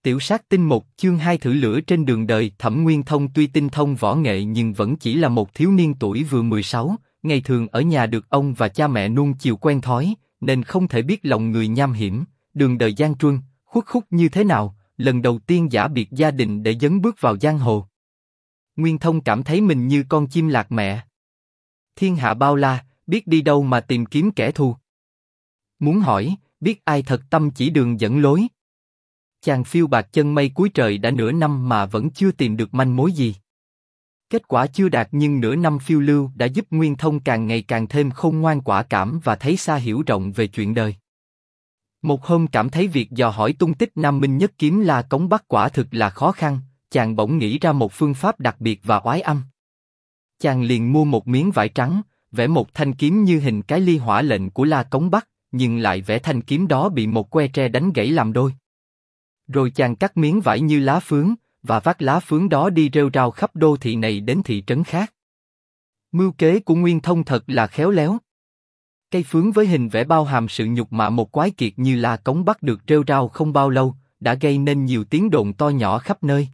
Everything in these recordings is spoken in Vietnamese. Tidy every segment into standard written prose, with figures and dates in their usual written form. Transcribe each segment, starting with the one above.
Tiểu sát tinh 1 chương 2 thử lửa trên đường đời. Thẩm Nguyên Thông tuy tinh thông võ nghệ nhưng vẫn chỉ là một thiếu niên tuổi vừa 16, ngày thường ở nhà được ông và cha mẹ nuông chiều quen thói, nên không thể biết lòng người nham hiểm, đường đời gian truân, khuất khúc như thế nào, lần đầu tiên giã biệt gia đình để dấn bước vào giang hồ. Nguyên Thông cảm thấy mình như con chim lạc mẹ. Thiên hạ bao la, biết đi đâu mà tìm kiếm kẻ thù. Muốn hỏi, biết ai thật tâm chỉ đường dẫn lối. Chàng phiêu bạt chân mây cuối trời đã nửa năm mà vẫn chưa tìm được manh mối gì. Kết quả chưa đạt nhưng nửa năm phiêu lưu đã giúp Nguyên Thông càng ngày càng thêm khôn ngoan quả cảm và thấy xa hiểu rộng về chuyện đời. Một hôm cảm thấy việc dò hỏi tung tích Nam Minh Nhất Kiếm La Cống Bắc quả thực là khó khăn, chàng bỗng nghĩ ra một phương pháp đặc biệt và oái âm. Chàng liền mua một miếng vải trắng, vẽ một thanh kiếm như hình cái ly hỏa lệnh của La Cống Bắc, nhưng lại vẽ thanh kiếm đó bị một que tre đánh gãy làm đôi. Rồi chàng cắt miếng vải như lá phướng, và vác lá phướng đó đi rêu rao khắp đô thị này đến thị trấn khác. Mưu kế của Nguyên Thông thật là khéo léo. Cây phướng với hình vẽ bao hàm sự nhục mạ một quái kiệt như La Cống Bắc được rêu rao không bao lâu, đã gây nên nhiều tiếng đồn to nhỏ khắp nơi.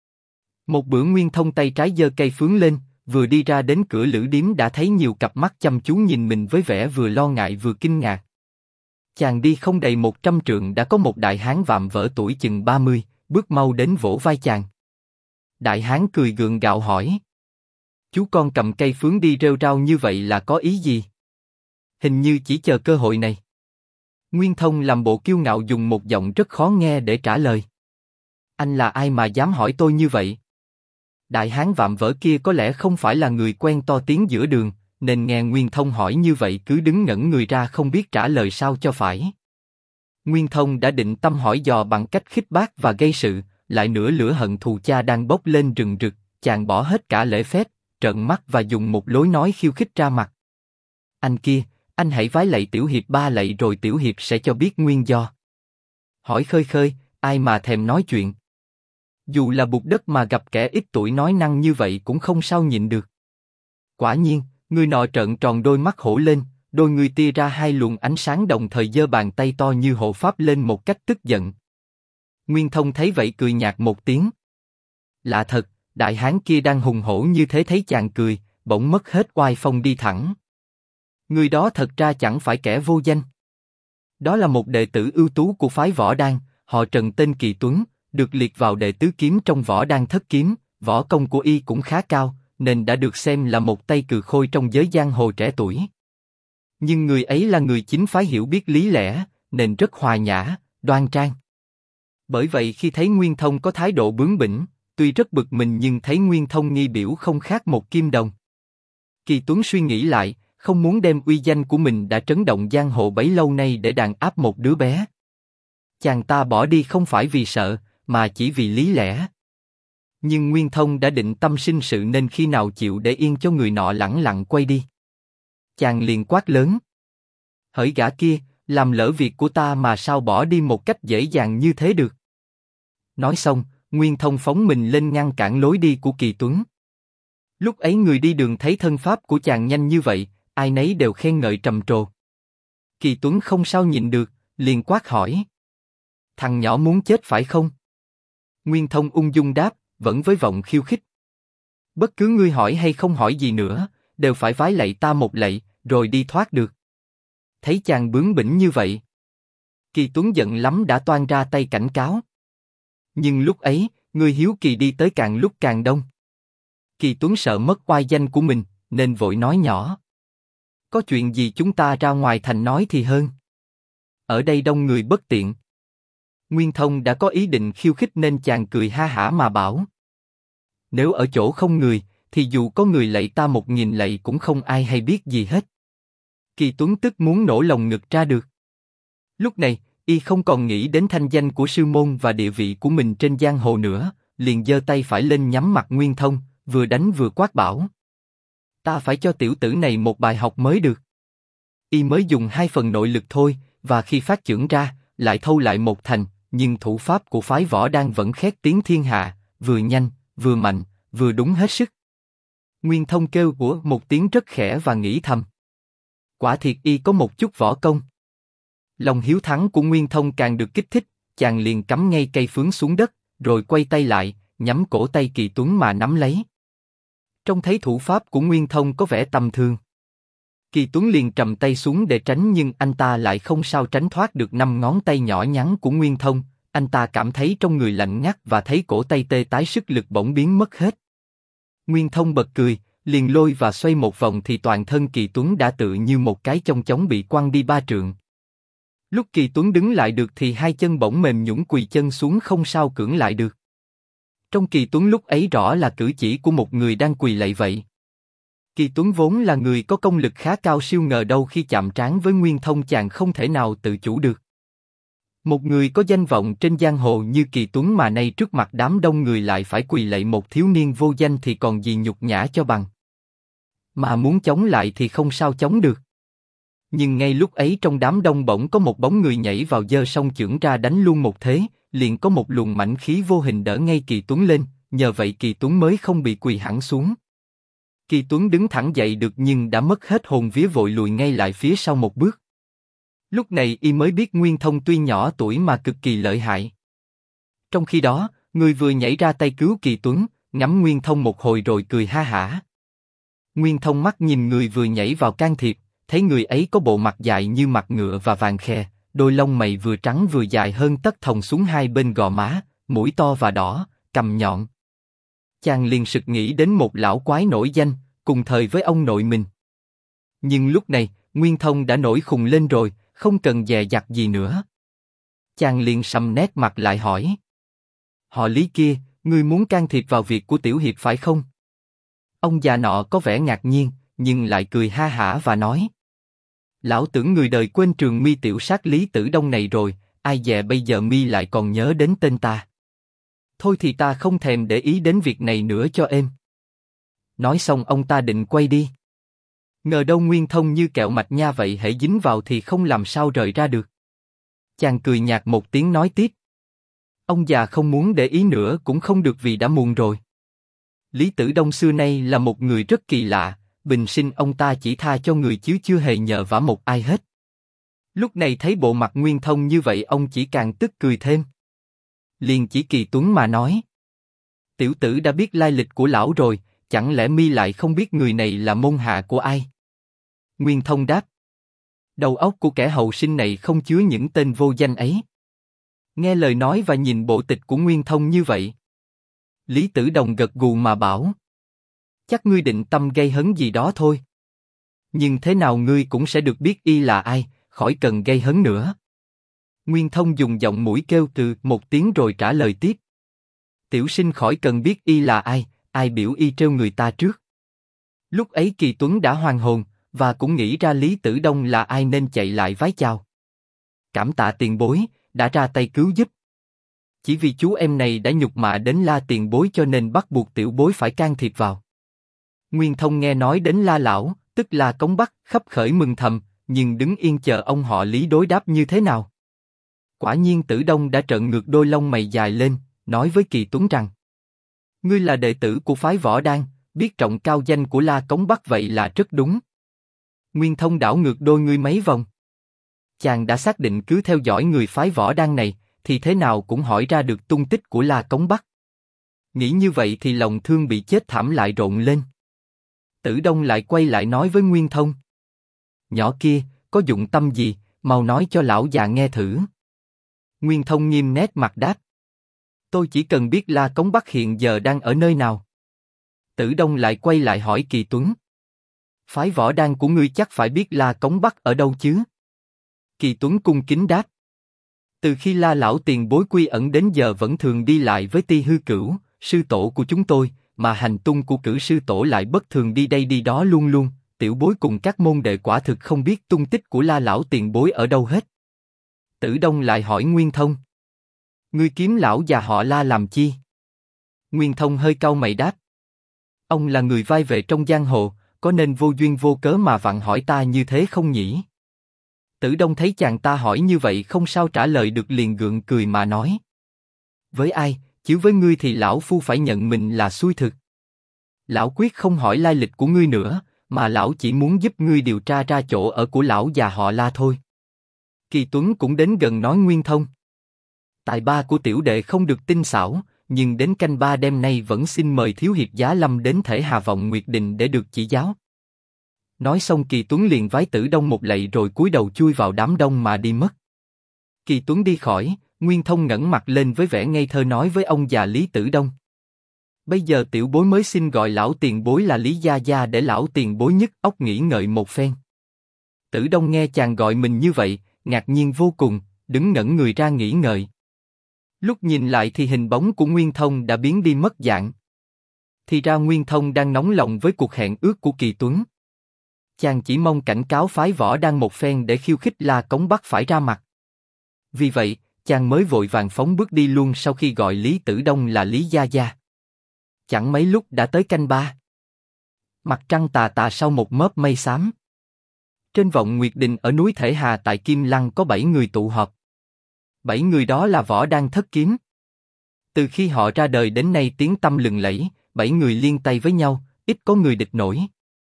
Một bữa Nguyên Thông tay trái giơ cây phướng lên, vừa đi ra đến cửa lữ điếm đã thấy nhiều cặp mắt chăm chú nhìn mình với vẻ vừa lo ngại vừa kinh ngạc. Chàng đi không đầy 100 trượng đã có một đại hán vạm vỡ tuổi chừng 30, bước mau đến vỗ vai chàng. Đại hán cười gượng gạo hỏi: "Chú con cầm cây phướng đi rêu rao như vậy là có ý gì?" "Hình như chỉ chờ cơ hội này." Nguyên Thông làm bộ kiêu ngạo dùng một giọng rất khó nghe để trả lời: "Anh là ai mà dám hỏi tôi như vậy?" Đại hán vạm vỡ kia có lẽ không phải là người quen to tiếng giữa đường, nên nghe Nguyên Thông hỏi như vậy cứ đứng ngẩn người ra không biết trả lời sao cho phải. Nguyên Thông đã định tâm hỏi dò bằng cách khích bác và gây sự, lại nửa lửa hận thù cha đang bốc lên rừng rực, chàng bỏ hết cả lễ phép, trợn mắt và dùng một lối nói khiêu khích ra mặt. "Anh kia, anh hãy vái lạy tiểu hiệp 3 lạy rồi tiểu hiệp sẽ cho biết nguyên do." Hỏi khơi khơi, ai mà thèm nói chuyện. Dù là bụt đất mà gặp kẻ ít tuổi nói năng như vậy cũng không sao nhịn được. Quả nhiên, người nọ trợn tròn đôi mắt hổ lên, đôi người tia ra hai luồng ánh sáng đồng thời giơ bàn tay to như hộ pháp lên một cách tức giận. Nguyên Thông thấy vậy cười nhạt một tiếng. Lạ thật, đại hán kia đang hùng hổ như thế thấy chàng cười, bỗng mất hết oai phong đi thẳng. Người đó thật ra chẳng phải kẻ vô danh. Đó là một đệ tử ưu tú của phái Võ Đan, họ Trần tên Kỳ Tuấn, được liệt vào đệ tứ kiếm trong Võ Đan thất kiếm, võ công của y cũng khá cao, nên đã được xem là một tay cừ khôi trong giới giang hồ trẻ tuổi. Nhưng người ấy là người chính phái hiểu biết lý lẽ, nên rất hòa nhã, đoan trang. Bởi vậy khi thấy Nguyên Thông có thái độ bướng bỉnh, tuy rất bực mình nhưng thấy Nguyên Thông nghi biểu không khác một kim đồng. Kỳ Tuấn suy nghĩ lại, không muốn đem uy danh của mình đã trấn động giang hồ bấy lâu nay để đàn áp một đứa bé. Chàng ta bỏ đi không phải vì sợ, mà chỉ vì lý lẽ. Nhưng Nguyên Thông đã định tâm sinh sự nên khi nào chịu để yên cho người nọ lẳng lặng quay đi. Chàng liền quát lớn: "Hỡi gã kia, làm lỡ việc của ta mà sao bỏ đi một cách dễ dàng như thế được?" Nói xong, Nguyên Thông phóng mình lên ngăn cản lối đi của Kỳ Tuấn. Lúc ấy người đi đường thấy thân pháp của chàng nhanh như vậy, ai nấy đều khen ngợi trầm trồ. Kỳ Tuấn không sao nhịn được, liền quát hỏi: "Thằng nhỏ muốn chết phải không?" Nguyên Thông ung dung đáp, vẫn với vọng khiêu khích: "Bất cứ ngươi hỏi hay không hỏi gì nữa, đều phải vái lạy ta một lạy, rồi đi thoát được." Thấy chàng bướng bỉnh như vậy, Kỳ Tuấn giận lắm đã toan ra tay cảnh cáo. Nhưng lúc ấy, người hiếu kỳ đi tới càng lúc càng đông. Kỳ Tuấn sợ mất oai danh của mình, nên vội nói nhỏ: "Có chuyện gì chúng ta ra ngoài thành nói thì hơn. Ở đây đông người bất tiện." Nguyên Thông đã có ý định khiêu khích nên chàng cười ha hả mà bảo: "Nếu ở chỗ không người, thì dù có người lạy ta 1000 lạy cũng không ai hay biết gì hết." Kỳ Tuấn tức muốn nổ lồng ngực ra được. Lúc này, y không còn nghĩ đến thanh danh của sư môn và địa vị của mình trên giang hồ nữa, liền giơ tay phải lên nhắm mặt Nguyên Thông, vừa đánh vừa quát bảo: "Ta phải cho tiểu tử này một bài học mới được." Y mới dùng 2 phần nội lực thôi, và khi phát chưởng ra, lại thâu lại một thành, nhưng thủ pháp của phái Võ Đan vẫn khét tiếng thiên hạ, vừa nhanh, vừa mạnh, vừa đúng hết sức. Nguyên Thông kêu của một tiếng rất khẽ và nghĩ thầm: quả thiệt y có một chút võ công. Lòng hiếu thắng của Nguyên Thông càng được kích thích, chàng liền cắm ngay cây phướng xuống đất, rồi quay tay lại, nhắm cổ tay Kỳ Tuấn mà nắm lấy. Trông thấy thủ pháp của Nguyên Thông có vẻ tầm thường. Kỳ Tuấn liền trầm tay xuống để tránh, nhưng anh ta lại không sao tránh thoát được 5 ngón tay nhỏ nhắn của Nguyên Thông. Anh ta cảm thấy trong người lạnh ngắt và thấy cổ tay tê tái, sức lực bỗng biến mất hết. Nguyên Thông bật cười, liền lôi và xoay một vòng thì toàn thân Kỳ Tuấn đã tự như một cái chong chóng bị quăng đi 3 trượng. Lúc Kỳ Tuấn đứng lại được thì 2 chân bỗng mềm nhũn, quỳ chân xuống không sao cưỡng lại được. Trong Kỳ Tuấn lúc ấy rõ là cử chỉ của một người đang quỳ lạy vậy. Kỳ Tuấn vốn là người có công lực khá cao siêu, ngờ đâu khi chạm trán với Nguyên Thông chàng không thể nào tự chủ được. Một người có danh vọng trên giang hồ như Kỳ Tuấn mà nay trước mặt đám đông người lại phải quỳ lạy một thiếu niên vô danh thì còn gì nhục nhã cho bằng. Mà muốn chống lại thì không sao chống được. Nhưng ngay lúc ấy trong đám đông bỗng có một bóng người nhảy vào, giơ song chưởng ra đánh luôn một thế, liền có một luồng mãnh khí vô hình đỡ ngay Kỳ Tuấn lên, nhờ vậy Kỳ Tuấn mới không bị quỳ hẳn xuống. Kỳ Tuấn đứng thẳng dậy được nhưng đã mất hết hồn vía, vội lùi ngay lại phía sau một bước. Lúc này y mới biết Nguyên Thông tuy nhỏ tuổi mà cực kỳ lợi hại. Trong khi đó, người vừa nhảy ra tay cứu Kỳ Tuấn, ngắm Nguyên Thông một hồi rồi cười ha hả. Nguyên Thông mắt nhìn người vừa nhảy vào can thiệp, thấy người ấy có bộ mặt dài như mặt ngựa và vàng khè, đôi lông mày vừa trắng vừa dài hơn tất thòng xuống hai bên gò má, mũi to và đỏ, cằm nhọn. Chàng liền sực nghĩ đến một lão quái nổi danh, cùng thời với ông nội mình. Nhưng lúc này, Nguyên Thông đã nổi khùng lên rồi, không cần dè dặt gì nữa. Chàng liền sầm nét mặt lại hỏi: "Họ Lý kia, ngươi muốn can thiệp vào việc của tiểu hiệp phải không?" Ông già nọ có vẻ ngạc nhiên, nhưng lại cười ha hả và nói: "Lão tưởng người đời quên trường mi tiểu sát Lý Tử Đông này rồi, ai dè bây giờ mi lại còn nhớ đến tên ta. Thôi thì ta không thèm để ý đến việc này nữa cho êm." Nói xong ông ta định quay đi. Ngờ đâu Nguyên Thông như kẹo mạch nha vậy, hễ dính vào thì không làm sao rời ra được. Chàng cười nhạt một tiếng nói tiếp: "Ông già không muốn để ý nữa cũng không được vì đã muộn rồi. Lý Tử Đông xưa nay là một người rất kỳ lạ, bình sinh ông ta chỉ tha cho người chứ chưa hề nhờ vả một ai hết." Lúc này thấy bộ mặt Nguyên Thông như vậy, ông chỉ càng tức cười thêm. Liền chỉ Kỳ Tuấn mà nói: "Tiểu tử đã biết lai lịch của lão rồi, chẳng lẽ mi lại không biết người này là môn hạ của ai?" Nguyên Thông đáp: "Đầu óc của kẻ hậu sinh này không chứa những tên vô danh ấy." Nghe lời nói và nhìn bộ tịch của Nguyên Thông như vậy, Lý Tử Đồng gật gù mà bảo: "Chắc ngươi định tâm gây hấn gì đó thôi. Nhưng thế nào ngươi cũng sẽ được biết y là ai, khỏi cần gây hấn nữa." Nguyên Thông dùng giọng mũi kêu từ một tiếng rồi trả lời tiếp: "Tiểu sinh khỏi cần biết y là ai, ai biểu y trêu người ta trước." Lúc ấy Kỳ Tuấn đã hoàn hồn và cũng nghĩ ra Lý Tử Đông là ai nên chạy lại vái chào: "Cảm tạ tiền bối đã ra tay cứu giúp. Chỉ vì chú em này đã nhục mạ đến La tiền bối cho nên bắt buộc tiểu bối phải can thiệp vào." Nguyên Thông nghe nói đến La lão, tức là Cống Bắc, khấp khởi mừng thầm, nhưng đứng yên chờ ông họ Lý đối đáp như thế nào. Quả nhiên Tử Đông đã trợn ngược đôi lông mày dài lên, nói với Kỳ Tuấn rằng: "Ngươi là đệ tử của phái Võ Đan, biết trọng cao danh của La Cống Bắc vậy là rất đúng." Nguyên Thông đảo ngược đôi ngươi mấy vòng. Chàng đã xác định cứ theo dõi người phái Võ Đan này, thì thế nào cũng hỏi ra được tung tích của La Cống Bắc. Nghĩ như vậy thì lòng thương bị chết thảm lại rộn lên. Tử Đông lại quay lại nói với Nguyên Thông: "Nhỏ kia, có dụng tâm gì, mau nói cho lão già nghe thử." Nguyên Thông nghiêm nét mặt đáp: "Tôi chỉ cần biết La Cống Bắc hiện giờ đang ở nơi nào." Tử Đông lại quay lại hỏi Kỳ Tuấn: "Phái Võ Đan của ngươi chắc phải biết La Cống Bắc ở đâu chứ?" Kỳ Tuấn cung kính đáp: "Từ khi La lão tiền bối quy ẩn đến giờ vẫn thường đi lại với Ti Hư Cửu, sư tổ của chúng tôi, mà hành tung của Cửu sư tổ lại bất thường đi đây đi đó luôn luôn, tiểu bối cùng các môn đệ quả thực không biết tung tích của La lão tiền bối ở đâu hết." Tử Đông lại hỏi Nguyên Thông: "Ngươi kiếm lão già họ La làm chi?" Nguyên Thông hơi cau mày đáp: "Ông là người vai vệ trong giang hồ, có nên vô duyên vô cớ mà vặn hỏi ta như thế không nhỉ?" Tử Đông thấy chàng ta hỏi như vậy không sao trả lời được, liền gượng cười mà nói: "Với ai, chứ với ngươi thì lão phu phải nhận mình là xui thực. Lão quyết không hỏi lai lịch của ngươi nữa, mà lão chỉ muốn giúp ngươi điều tra ra chỗ ở của lão già họ La thôi." Kỳ Tuấn cũng đến gần nói Nguyên Thông: Tài ba của tiểu đệ không được tinh xảo, nhưng đến canh ba đêm nay vẫn xin mời thiếu hiệp Giá Lâm đến Thể Hà Vọng Nguyệt Đình để được chỉ giáo. Nói xong Kỳ Tuấn liền vái Tử Đông một lạy rồi cúi đầu chui vào đám đông mà đi mất. Kỳ Tuấn đi khỏi, Nguyên Thông ngẩng mặt lên với vẻ ngây thơ nói với ông già Lý Tử Đông: bây giờ tiểu bối mới xin gọi lão tiền bối là Lý Gia Gia để lão tiền bối nhức óc nghĩ ngợi một phen. Tử Đông nghe chàng gọi mình như vậy, ngạc nhiên vô cùng, đứng ngẩn người ra nghĩ ngợi. Lúc nhìn lại thì hình bóng của Nguyên Thông đã biến đi mất dạng. Thì ra Nguyên Thông đang nóng lòng với cuộc hẹn ước của Kỳ Tuấn. Chàng chỉ mong cảnh cáo phái Võ Đăng một phen để khiêu khích La Cống Bắc phải ra mặt. Vì vậy, chàng mới vội vàng phóng bước đi luôn sau khi gọi Lý Tử Đông là Lý Gia Gia. Chẳng mấy lúc đã tới canh ba. Mặt trăng tà tà sau một mớp mây xám. Trên Vọng Nguyệt Đình ở núi Thể Hà tại Kim Lăng có 7 người tụ họp. 7 người đó là Võ Đăng thất kiếm. Từ khi họ ra đời đến nay tiếng tăm lừng lẫy, 7 người liên tay với nhau, ít có người địch nổi.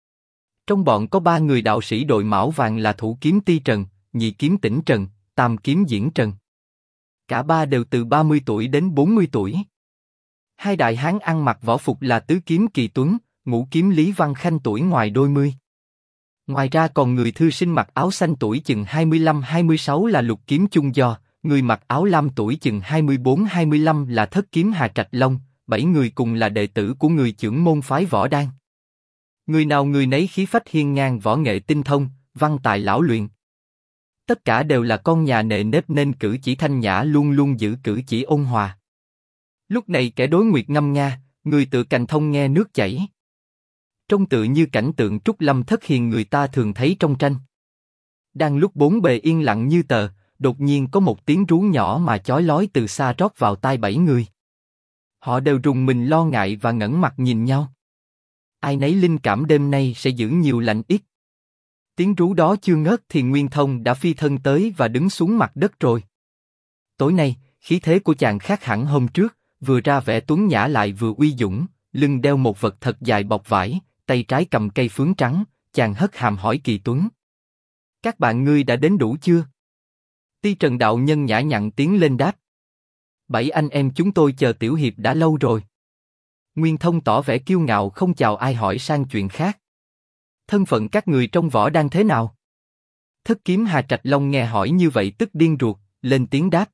Trong bọn có 3 người đạo sĩ đội mão vàng là Thủ Kiếm Ti Trần, Nhị Kiếm Tĩnh Trần, Tam Kiếm Diễn Trần. Cả ba đều từ 30 tuổi đến 40 tuổi. Hai đại hán ăn mặc võ phục là Tứ Kiếm Kỳ Tuấn, Ngũ Kiếm Lý Văn Khanh tuổi ngoài đôi mươi. Ngoài ra còn người thư sinh mặc áo xanh tuổi chừng 25-26 là Lục Kiếm Chung Do, người mặc áo lam tuổi chừng 24-25 là Thất Kiếm Hà Trạch Long, 7 người cùng là đệ tử của người trưởng môn phái Võ Đăng. Người nào người nấy khí phách hiên ngang, võ nghệ tinh thông, văn tài lão luyện. Tất cả đều là con nhà nề nếp nên cử chỉ thanh nhã, luôn luôn giữ cử chỉ ôn hòa. Lúc này kẻ đối nguyệt ngâm nga, người tựa cành thông nghe nước chảy. Trông tựa như cảnh tượng trúc lâm thất hiền người ta thường thấy trong tranh. Đang lúc bốn bề yên lặng như tờ, đột nhiên có một tiếng rú nhỏ mà chói lói từ xa rót vào tai 7 người. Họ đều rùng mình lo ngại và ngẩng mặt nhìn nhau. Ai nấy linh cảm đêm nay sẽ giữ nhiều lành ít. Tiếng rú đó chưa ngớt thì Nguyên Thông đã phi thân tới và đứng xuống mặt đất rồi. Tối nay, khí thế của chàng khác hẳn hôm trước, vừa ra vẻ tuấn nhã lại vừa uy dũng, lưng đeo một vật thật dài bọc vải, tay trái cầm cây phướng trắng, chàng hất hàm hỏi Kỳ Tuấn: các bạn ngươi đã đến đủ chưa? Ti Trần đạo nhân nhã nhặn tiến lên đáp: 7 anh em chúng tôi chờ tiểu hiệp đã lâu rồi. Nguyên Thông tỏ vẻ kiêu ngạo không chào ai hỏi sang chuyện khác. Thân phận các người trong Võ Đăng thế nào? Thất Kiếm Hà Trạch Long nghe hỏi như vậy tức điên ruột, lên tiếng đáp: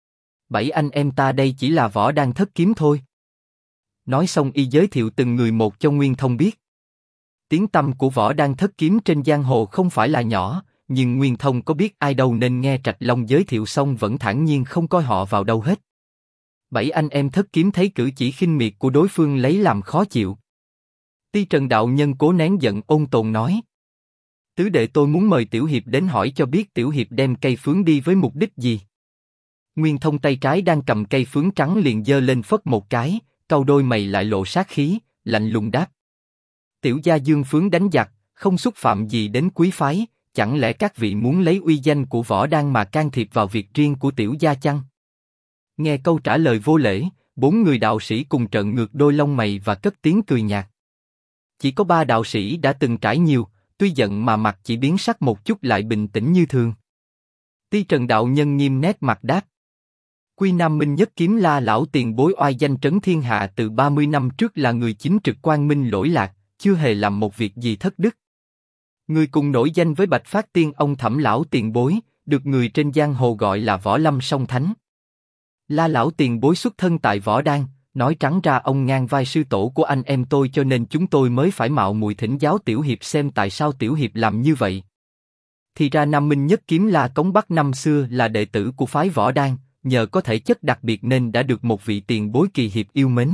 7 anh em ta đây chỉ là Võ Đăng thất kiếm thôi. Nói xong y giới thiệu từng người một cho Nguyên Thông biết. Tiếng tăm của Võ Đăng thất kiếm trên giang hồ không phải là nhỏ, nhưng Nguyên Thông có biết ai đâu nên nghe Trạch Long giới thiệu xong vẫn thản nhiên không coi họ vào đâu hết. 7 anh em thất kiếm thấy cử chỉ khinh miệt của đối phương lấy làm khó chịu. Ti Trần đạo nhân cố nén giận ôn tồn nói: tứ đệ tôi muốn mời tiểu hiệp đến hỏi cho biết tiểu hiệp đem cây phướng đi với mục đích gì. Nguyên Thông tay trái đang cầm cây phướng trắng liền giơ lên phất một cái, cau đôi mày lại lộ sát khí, lạnh lùng đáp: tiểu gia dương phướng đánh giặc, không xúc phạm gì đến quý phái, chẳng lẽ các vị muốn lấy uy danh của Võ Đăng mà can thiệp vào việc riêng của tiểu gia chăng? Nghe câu trả lời vô lễ, 4 người đạo sĩ cùng trợn ngược đôi lông mày và cất tiếng cười nhạt. Chỉ có 3 đạo sĩ đã từng trải nhiều, tuy giận mà mặt chỉ biến sắc một chút lại bình tĩnh như thường. Ti Trần đạo nhân nghiêm nét mặt đáp: Quy Nam Minh Nhất Kiếm La lão tiền bối oai danh trấn thiên hạ từ 30 năm trước là người chính trực quang minh lỗi lạc, chưa hề làm một việc gì thất đức. Người cùng nổi danh với Bạch Phát Tiên ông Thẩm lão tiền bối, được người trên giang hồ gọi là Võ Lâm song thánh. La lão tiền bối xuất thân tại Võ Đăng, nói trắng ra ông ngang vai sư tổ của anh em tôi cho nên chúng tôi mới phải mạo muội thỉnh giáo tiểu hiệp xem tại sao tiểu hiệp làm như vậy. Thì ra Nam Minh Nhất Kiếm La Cống Bắc năm xưa là đệ tử của phái Võ Đăng, nhờ có thể chất đặc biệt nên đã được một vị tiền bối kỳ hiệp yêu mến.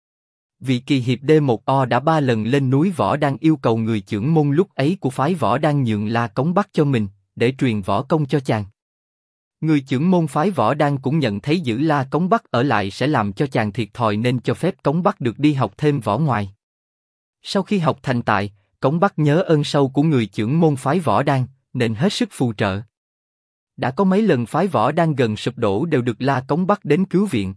Vị kỳ hiệp D1O đã 3 lần lên núi Võ Đăng yêu cầu người trưởng môn lúc ấy của phái Võ Đăng nhượng La Cống Bắc cho mình, để truyền võ công cho chàng. Người trưởng môn phái Võ Đăng cũng nhận thấy giữ La Cống Bắc ở lại sẽ làm cho chàng thiệt thòi nên cho phép Cống Bắc được đi học thêm võ ngoài. Sau khi học thành tài, Cống Bắc nhớ ơn sâu của người trưởng môn phái Võ Đăng, nên hết sức phù trợ. Đã có mấy lần phái Võ Đăng gần sụp đổ đều được La Cống Bắc đến cứu viện.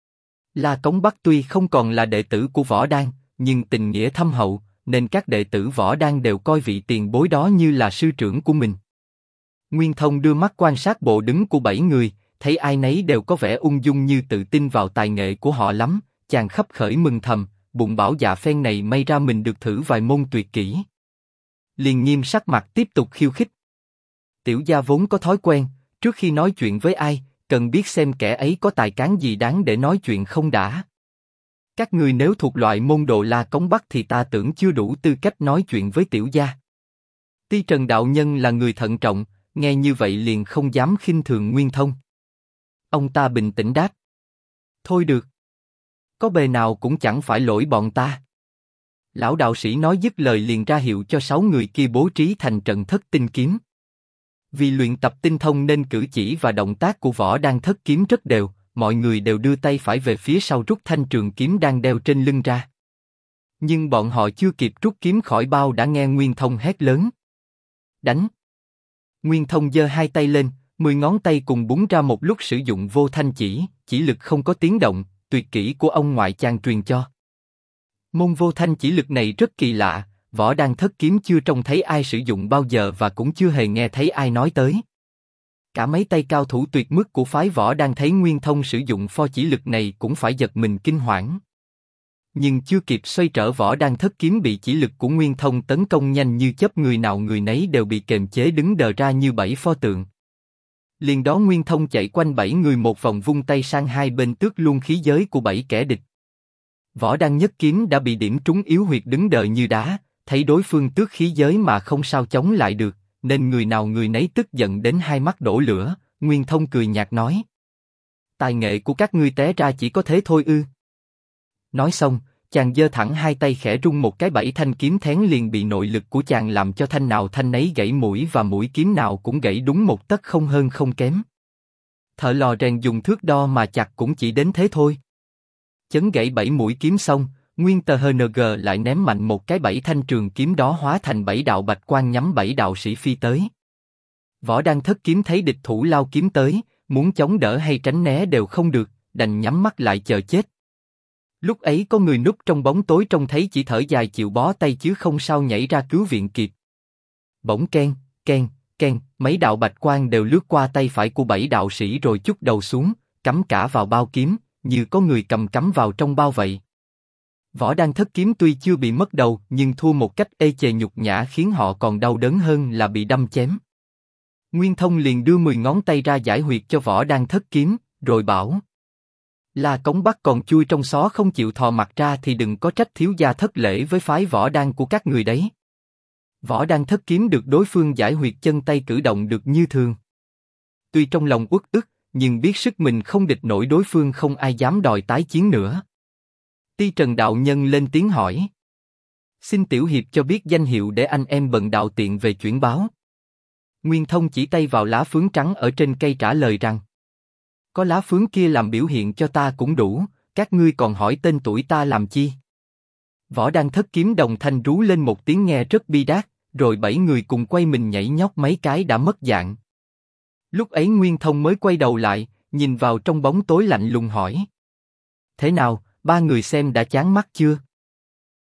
La Cống Bắc tuy không còn là đệ tử của Võ Đăng, nhưng tình nghĩa thâm hậu, nên các đệ tử Võ Đăng đều coi vị tiền bối đó như là sư trưởng của mình. Nguyên Thông đưa mắt quan sát bộ đứng của 7 người, thấy ai nấy đều có vẻ ung dung như tự tin vào tài nghệ của họ lắm, chàng khấp khởi mừng thầm, bụng bảo dạ phen này may ra mình được thử vài môn tuyệt kỹ. Liền nghiêm sắc mặt tiếp tục khiêu khích. Tiểu gia vốn có thói quen, trước khi nói chuyện với ai, cần biết xem kẻ ấy có tài cán gì đáng để nói chuyện không đã. Các ngươi nếu thuộc loại môn đồ la cống Bắc thì ta tưởng chưa đủ tư cách nói chuyện với tiểu gia. Ti Trần đạo nhân là người thận trọng, nghe như vậy liền không dám khinh thường Nguyên Thông. Ông ta bình tĩnh đáp. Thôi được. Có bề nào cũng chẳng phải lỗi bọn ta. Lão đạo sĩ nói dứt lời liền ra hiệu cho 6 người kia bố trí thành trận thất tinh kiếm. Vì luyện tập tinh thông nên cử chỉ và động tác của Võ Đan thất kiếm rất đều, mọi người đều đưa tay phải về phía sau rút thanh trường kiếm đang đeo trên lưng ra. Nhưng bọn họ chưa kịp rút kiếm khỏi bao đã nghe Nguyên Thông hét lớn. Đánh! Nguyên Thông giơ 2 tay lên, 10 ngón tay cùng búng ra một lúc sử dụng vô thanh chỉ lực không có tiếng động, tuyệt kỹ của ông ngoại chàng truyền cho. Môn vô thanh chỉ lực này rất kỳ lạ, Võ Đan thất kiếm chưa trông thấy ai sử dụng bao giờ và cũng chưa hề nghe thấy ai nói tới. Cả mấy tay cao thủ tuyệt mức của phái Võ Đan thấy Nguyên Thông sử dụng pho chỉ lực này cũng phải giật mình kinh hoảng. Nhưng chưa kịp xoay trở, Võ Đan thất kiếm bị chỉ lực của Nguyên Thông tấn công nhanh như chớp, người nào người nấy đều bị kềm chế đứng đờ ra như 7 pho tượng. Liền đó Nguyên Thông chạy quanh 7 người một vòng, vung tay sang hai bên tước luôn khí giới của 7 kẻ địch. Võ Đan nhất kiếm đã bị điểm trúng yếu huyệt đứng đờ như đá, thấy đối phương tước khí giới mà không sao chống lại được, nên người nào người nấy tức giận đến hai mắt đổ lửa. Nguyên Thông cười nhạt nói: tài nghệ của các ngươi té ra chỉ có thế thôi ư? Nói xong, chàng giơ thẳng hai tay khẽ rung một cái, 7 thanh kiếm thén liền bị nội lực của chàng làm cho thanh nào thanh nấy gãy mũi, và mũi kiếm nào cũng gãy đúng một tấc không hơn không kém. Thợ lò rèn dùng thước đo mà chặt cũng chỉ đến thế thôi. Chấn gãy 7 mũi kiếm xong, Nguyên Tờ HNG lại ném mạnh một cái, 7 thanh trường kiếm đó hóa thành 7 đạo bạch quang nhắm 7 đạo sĩ phi tới. Võ Đan thất kiếm thấy địch thủ lao kiếm tới, muốn chống đỡ hay tránh né đều không được, đành nhắm mắt lại chờ chết. Lúc ấy có người núp trong bóng tối trông thấy chỉ thở dài chịu bó tay chứ không sao nhảy ra cứu viện kịp. Bỗng keng, keng, keng, mấy đạo bạch quang đều lướt qua tay phải của 7 đạo sĩ rồi chút đầu xuống, cắm cả vào bao kiếm, như có người cầm cắm vào trong bao vậy. Võ Đan thất kiếm tuy chưa bị mất đầu nhưng thua một cách ê chề nhục nhã, khiến họ còn đau đớn hơn là bị đâm chém. Nguyên Thông liền đưa 10 ngón tay ra giải huyệt cho Võ Đan thất kiếm, rồi bảo: là cống Bắc còn chui trong xó không chịu thò mặt ra thì đừng có trách thiếu gia thất lễ với phái Võ Đan của các người đấy. Võ Đan thất kiếm được đối phương giải huyệt chân tay cử động được như thường. Tuy trong lòng uất ức, nhưng biết sức mình không địch nổi đối phương, không ai dám đòi tái chiến nữa. Ti Trần đạo nhân lên tiếng hỏi: xin tiểu hiệp cho biết danh hiệu để anh em bần đạo tiện về chuyển báo. Nguyên Thông chỉ tay vào lá phướng trắng ở trên cây trả lời rằng: có lá phướng kia làm biểu hiện cho ta cũng đủ, các ngươi còn hỏi tên tuổi ta làm chi? Võ Đan thất kiếm đồng thanh rú lên một tiếng nghe rất bi đát, rồi 7 người cùng quay mình nhảy nhót mấy cái đã mất dạng. Lúc ấy Nguyên Thông mới quay đầu lại, nhìn vào trong bóng tối lạnh lùng hỏi: thế nào, 3 người xem đã chán mắt chưa?